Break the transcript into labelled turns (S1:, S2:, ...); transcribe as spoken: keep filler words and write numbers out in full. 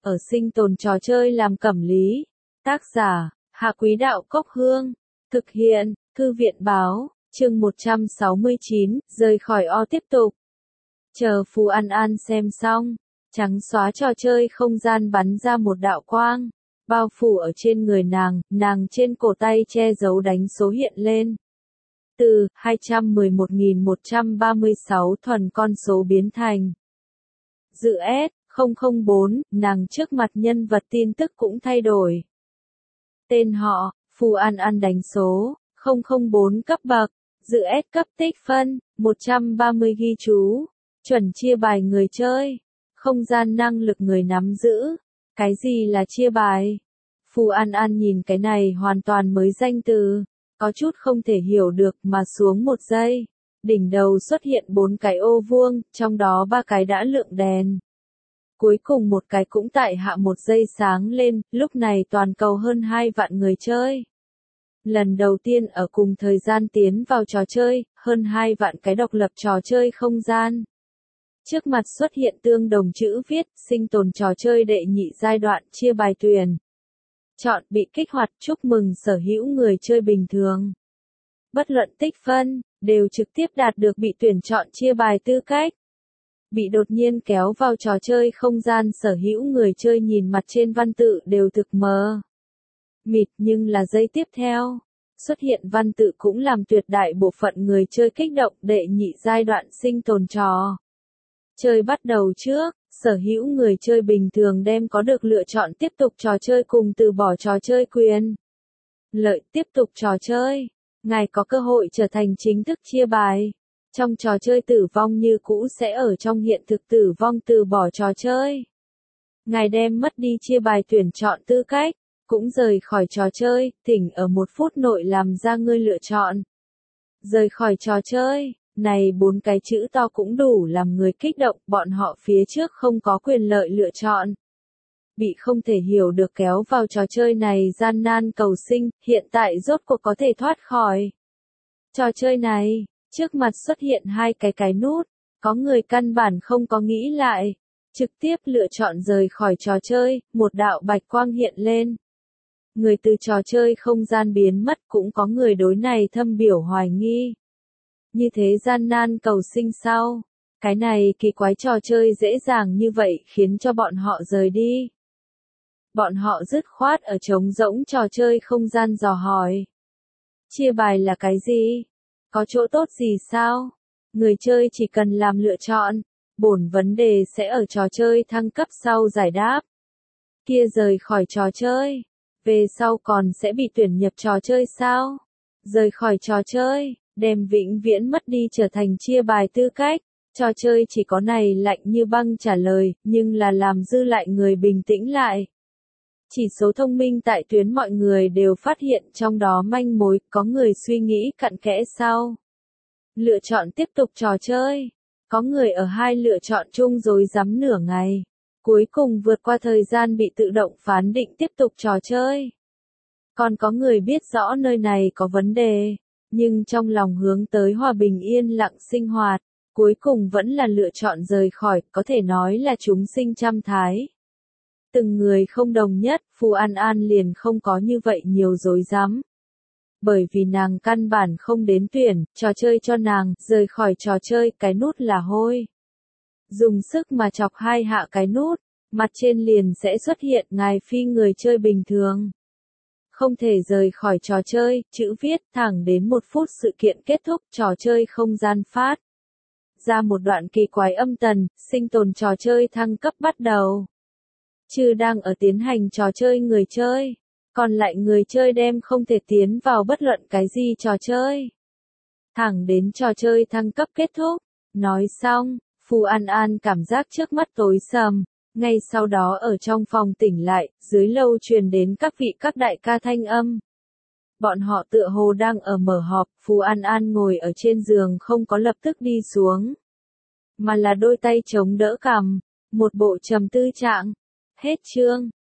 S1: ở sinh tồn trò chơi làm cẩm lý. Tác giả, Hạ Quý Đạo Cốc Hương. Thực hiện, Thư viện Báo, chương một trăm sáu mươi chín, rời khỏi O tiếp tục. Chờ Phù An An xem xong, trắng xóa trò chơi không gian bắn ra một đạo quang, bao phủ ở trên người nàng, nàng trên cổ tay che giấu đánh số hiện lên. Từ hai trăm mười một nghìn một trăm ba mươi sáu thuần con số biến thành dự S không không bốn, nàng trước mặt nhân vật tin tức cũng thay đổi. Tên họ, Phù An An đánh số, không không bốn cấp bậc, dự S cấp tích phân, một trăm ba mươi ghi chú, chuẩn chia bài người chơi, không gian năng lực người nắm giữ. Cái gì là chia bài? Phù An An nhìn cái này hoàn toàn mới danh từ, có chút không thể hiểu được mà xuống một giây. Đỉnh đầu xuất hiện bốn cái ô vuông, trong đó ba cái đã lượng đèn. Cuối cùng một cái cũng tại hạ một giây sáng lên, lúc này toàn cầu hơn hai vạn người chơi. Lần đầu tiên ở cùng thời gian tiến vào trò chơi, hơn hai vạn cái độc lập trò chơi không gian. Trước mặt xuất hiện tương đồng chữ viết, sinh tồn trò chơi đệ nhị giai đoạn chia bài tuyển. Chọn bị kích hoạt, chúc mừng sở hữu người chơi bình thường. Bất luận tích phân, đều trực tiếp đạt được bị tuyển chọn chia bài tư cách. Bị đột nhiên kéo vào trò chơi không gian sở hữu người chơi nhìn mặt trên văn tự đều thực mờ mịt, nhưng là giây tiếp theo, xuất hiện văn tự cũng làm tuyệt đại bộ phận người chơi kích động. Đệ nhị giai đoạn sinh tồn trò chơi bắt đầu trước, sở hữu người chơi bình thường đem có được lựa chọn tiếp tục trò chơi cùng từ bỏ trò chơi quyền. Lợi tiếp tục trò chơi, ngài có cơ hội trở thành chính thức chia bài. Trong trò chơi tử vong như cũ sẽ ở trong hiện thực tử vong từ bỏ trò chơi. Ngài đem mất đi chia bài tuyển chọn tư cách, cũng rời khỏi trò chơi, thỉnh ở một phút nội làm ra ngươi lựa chọn. Rời khỏi trò chơi, này bốn cái chữ to cũng đủ làm người kích động, bọn họ phía trước không có quyền lợi lựa chọn. Bị không thể hiểu được kéo vào trò chơi này gian nan cầu sinh, hiện tại rốt cuộc có thể thoát khỏi trò chơi này. Trước mặt xuất hiện hai cái cái nút, có người căn bản không có nghĩ lại, trực tiếp lựa chọn rời khỏi trò chơi, một đạo bạch quang hiện lên. Người từ trò chơi không gian biến mất, cũng có người đối này thâm biểu hoài nghi. Như thế gian nan cầu sinh sao? Cái này kỳ quái trò chơi dễ dàng như vậy khiến cho bọn họ rời đi. Bọn họ dứt khoát ở trống rỗng trò chơi không gian dò hỏi. Chia bài là cái gì? Có chỗ tốt gì sao? Người chơi chỉ cần làm lựa chọn, bổn vấn đề sẽ ở trò chơi thăng cấp sau giải đáp. Kia rời khỏi trò chơi, về sau còn sẽ bị tuyển nhập trò chơi sao? Rời khỏi trò chơi, đem vĩnh viễn mất đi trở thành chia bài tư cách. Trò chơi chỉ có này lạnh như băng trả lời, nhưng là làm dư lại người bình tĩnh lại. Chỉ số thông minh tại tuyến mọi người đều phát hiện trong đó manh mối, có người suy nghĩ cặn kẽ sau. Lựa chọn tiếp tục trò chơi. Có người ở hai lựa chọn chung rối rắm nửa ngày. Cuối cùng vượt qua thời gian bị tự động phán định tiếp tục trò chơi. Còn có người biết rõ nơi này có vấn đề, nhưng trong lòng hướng tới hòa bình yên lặng sinh hoạt, cuối cùng vẫn là lựa chọn rời khỏi, có thể nói là chúng sinh trăm thái. Từng người không đồng nhất, Phù An An liền không có như vậy nhiều rối rắm. Bởi vì nàng căn bản không đến tuyển, trò chơi cho nàng, rời khỏi trò chơi, cái nút là hôi. Dùng sức mà chọc hai hạ cái nút, mặt trên liền sẽ xuất hiện ngài phi người chơi bình thường. Không thể rời khỏi trò chơi, chữ viết thẳng đến một phút sự kiện kết thúc, trò chơi không gian phát ra một đoạn kỳ quái âm tần, sinh tồn trò chơi thăng cấp bắt đầu. Chứ đang ở tiến hành trò chơi người chơi, còn lại người chơi đem không thể tiến vào bất luận cái gì trò chơi. Thẳng đến trò chơi thăng cấp kết thúc, nói xong, Phù An An cảm giác trước mắt tối sầm, ngay sau đó ở trong phòng tỉnh lại, dưới lâu truyền đến các vị các đại ca thanh âm. Bọn họ tựa hồ đang ở mở họp, Phù An An ngồi ở trên giường không có lập tức đi xuống, mà là đôi tay chống đỡ cằm, một bộ trầm tư trạng. Hết chương.